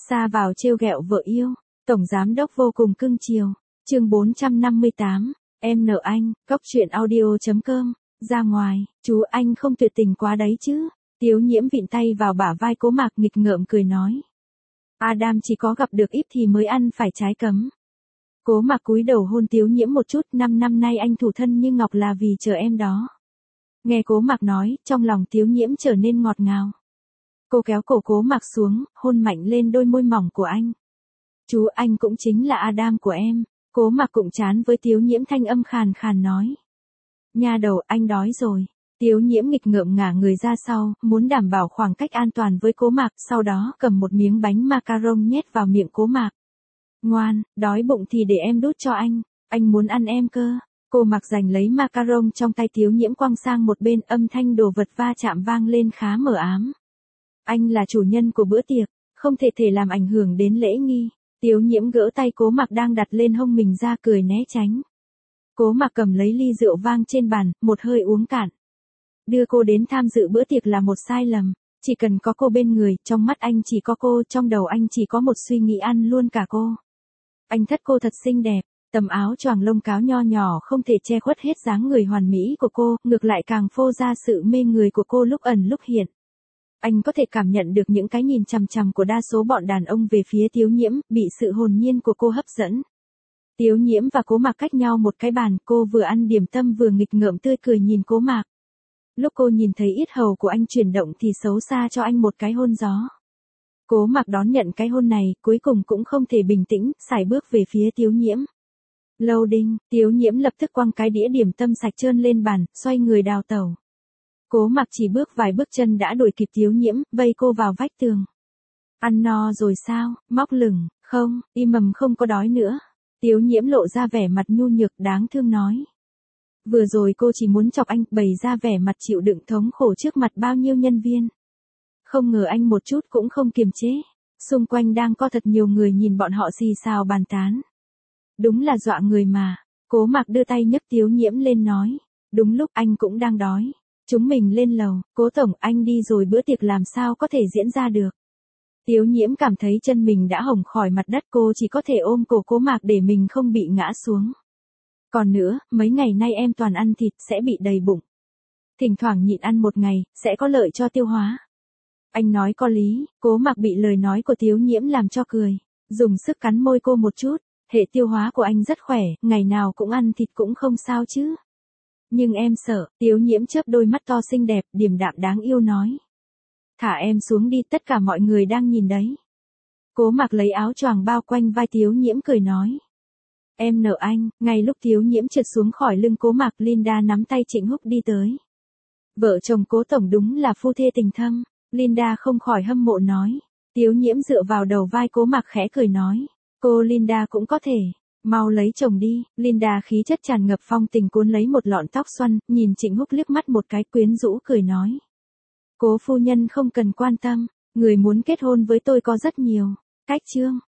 Xa vào trêu ghẹo vợ yêu, tổng giám đốc vô cùng cưng chiều. Chương 458, em nợ anh, cóc truyện audio.com. Ra ngoài, chú anh không tuyệt tình quá đấy chứ. Tiếu Nhiễm vịn tay vào bả vai Cố Mạc nghịch ngợm cười nói. Adam chỉ có gặp được ít thì mới ăn phải trái cấm. Cố Mạc cúi đầu hôn Tiếu Nhiễm một chút, 5 năm nay anh thủ thân như ngọc là vì chờ em đó. Nghe Cố Mạc nói, trong lòng Tiếu Nhiễm trở nên ngọt ngào. Cô kéo cổ Cố Mạc xuống, hôn mạnh lên đôi môi mỏng của anh. Chú anh cũng chính là Adam của em. Cố Mạc cụng trán với Tiếu Nhiễm, thanh âm khàn khàn nói. Nha đầu, anh đói rồi. Tiếu Nhiễm nghịch ngợm ngả người ra sau, muốn đảm bảo khoảng cách an toàn với Cố Mạc, sau đó cầm một miếng bánh macaron nhét vào miệng Cố Mạc. Ngoan, đói bụng thì để em đút cho anh muốn ăn em cơ. Cố Mạc giành lấy macaron trong tay Tiếu Nhiễm quăng sang một bên, âm thanh đồ vật va chạm vang lên khá mờ ám. Anh là chủ nhân của bữa tiệc, không thể làm ảnh hưởng đến lễ nghi. Tiếu Nhiễm gỡ tay Cố Mạc đang đặt lên hông mình ra, cười né tránh. Cố Mạc cầm lấy ly rượu vang trên bàn, một hơi uống cạn. Đưa cô đến tham dự bữa tiệc là một sai lầm. Chỉ cần có cô bên người, trong mắt anh chỉ có cô, trong đầu anh chỉ có một suy nghĩ ăn luôn cả cô. Anh thất cô thật xinh đẹp, tầm áo choàng lông cáo nho nhỏ không thể che khuất hết dáng người hoàn mỹ của cô, ngược lại càng phô ra sự mê người của cô lúc ẩn lúc hiện. Anh có thể cảm nhận được những cái nhìn chằm chằm của đa số bọn đàn ông về phía Tiếu Nhiễm, bị sự hồn nhiên của cô hấp dẫn. Tiếu Nhiễm và Cố Mạc cách nhau một cái bàn, cô vừa ăn điểm tâm vừa nghịch ngợm tươi cười nhìn Cố Mạc. Lúc cô nhìn thấy yết hầu của anh chuyển động thì xấu xa cho anh một cái hôn gió. Cố Mạc đón nhận cái hôn này, cuối cùng cũng không thể bình tĩnh, sải bước về phía Tiếu Nhiễm. Loading, Tiếu Nhiễm lập tức quăng cái đĩa điểm tâm sạch trơn lên bàn, xoay người đào tẩu. Cố Mạc chỉ bước vài bước chân đã đuổi kịp Tiếu Nhiễm, vây cô vào vách tường. Ăn no rồi sao, móc lửng, không, im mầm không có đói nữa. Tiếu Nhiễm lộ ra vẻ mặt nhu nhược đáng thương nói. Vừa rồi cô chỉ muốn chọc anh, bày ra vẻ mặt chịu đựng thống khổ trước mặt bao nhiêu nhân viên. Không ngờ anh một chút cũng không kiềm chế. Xung quanh đang có thật nhiều người nhìn bọn họ xì xào bàn tán. Đúng là dọa người mà. Cố Mạc đưa tay nhấc Tiếu Nhiễm lên nói. Đúng lúc anh cũng đang đói. Chúng mình lên lầu, Cố tổng, anh đi rồi bữa tiệc làm sao có thể diễn ra được. Tiếu Nhiễm cảm thấy chân mình đã hồng khỏi mặt đất, cô chỉ có thể ôm cổ Cố Mạc để mình không bị ngã xuống. Còn nữa, mấy ngày nay em toàn ăn thịt, sẽ bị đầy bụng. Thỉnh thoảng nhịn ăn một ngày, sẽ có lợi cho tiêu hóa. Anh nói có lý. Cố Mạc bị lời nói của Tiếu Nhiễm làm cho cười. Dùng sức cắn môi cô một chút. Hệ tiêu hóa của anh rất khỏe, ngày nào cũng ăn thịt cũng không sao chứ. Nhưng em sợ. Tiếu Nhiễm chớp đôi mắt to xinh đẹp, điềm đạm đáng yêu nói. Thả em xuống đi, tất cả mọi người đang nhìn đấy. Cố Mạc lấy áo choàng bao quanh vai Tiếu Nhiễm cười nói. Em nợ anh. Ngay lúc Tiếu Nhiễm trượt xuống khỏi lưng Cố Mạc, Linda nắm tay Trịnh Húc đi tới. Vợ chồng Cố tổng đúng là phu thê tình thâm. Linda không khỏi hâm mộ nói. Tiếu Nhiễm dựa vào đầu vai Cố Mạc khẽ cười nói. Cô Linda cũng có thể. Mau lấy chồng đi. Linda khí chất tràn ngập phong tình cuốn lấy một lọn tóc xoăn, nhìn Trịnh Húc liếc mắt một cái quyến rũ cười nói. Cố phu nhân không cần quan tâm, người muốn kết hôn với tôi có rất nhiều. Cách chương.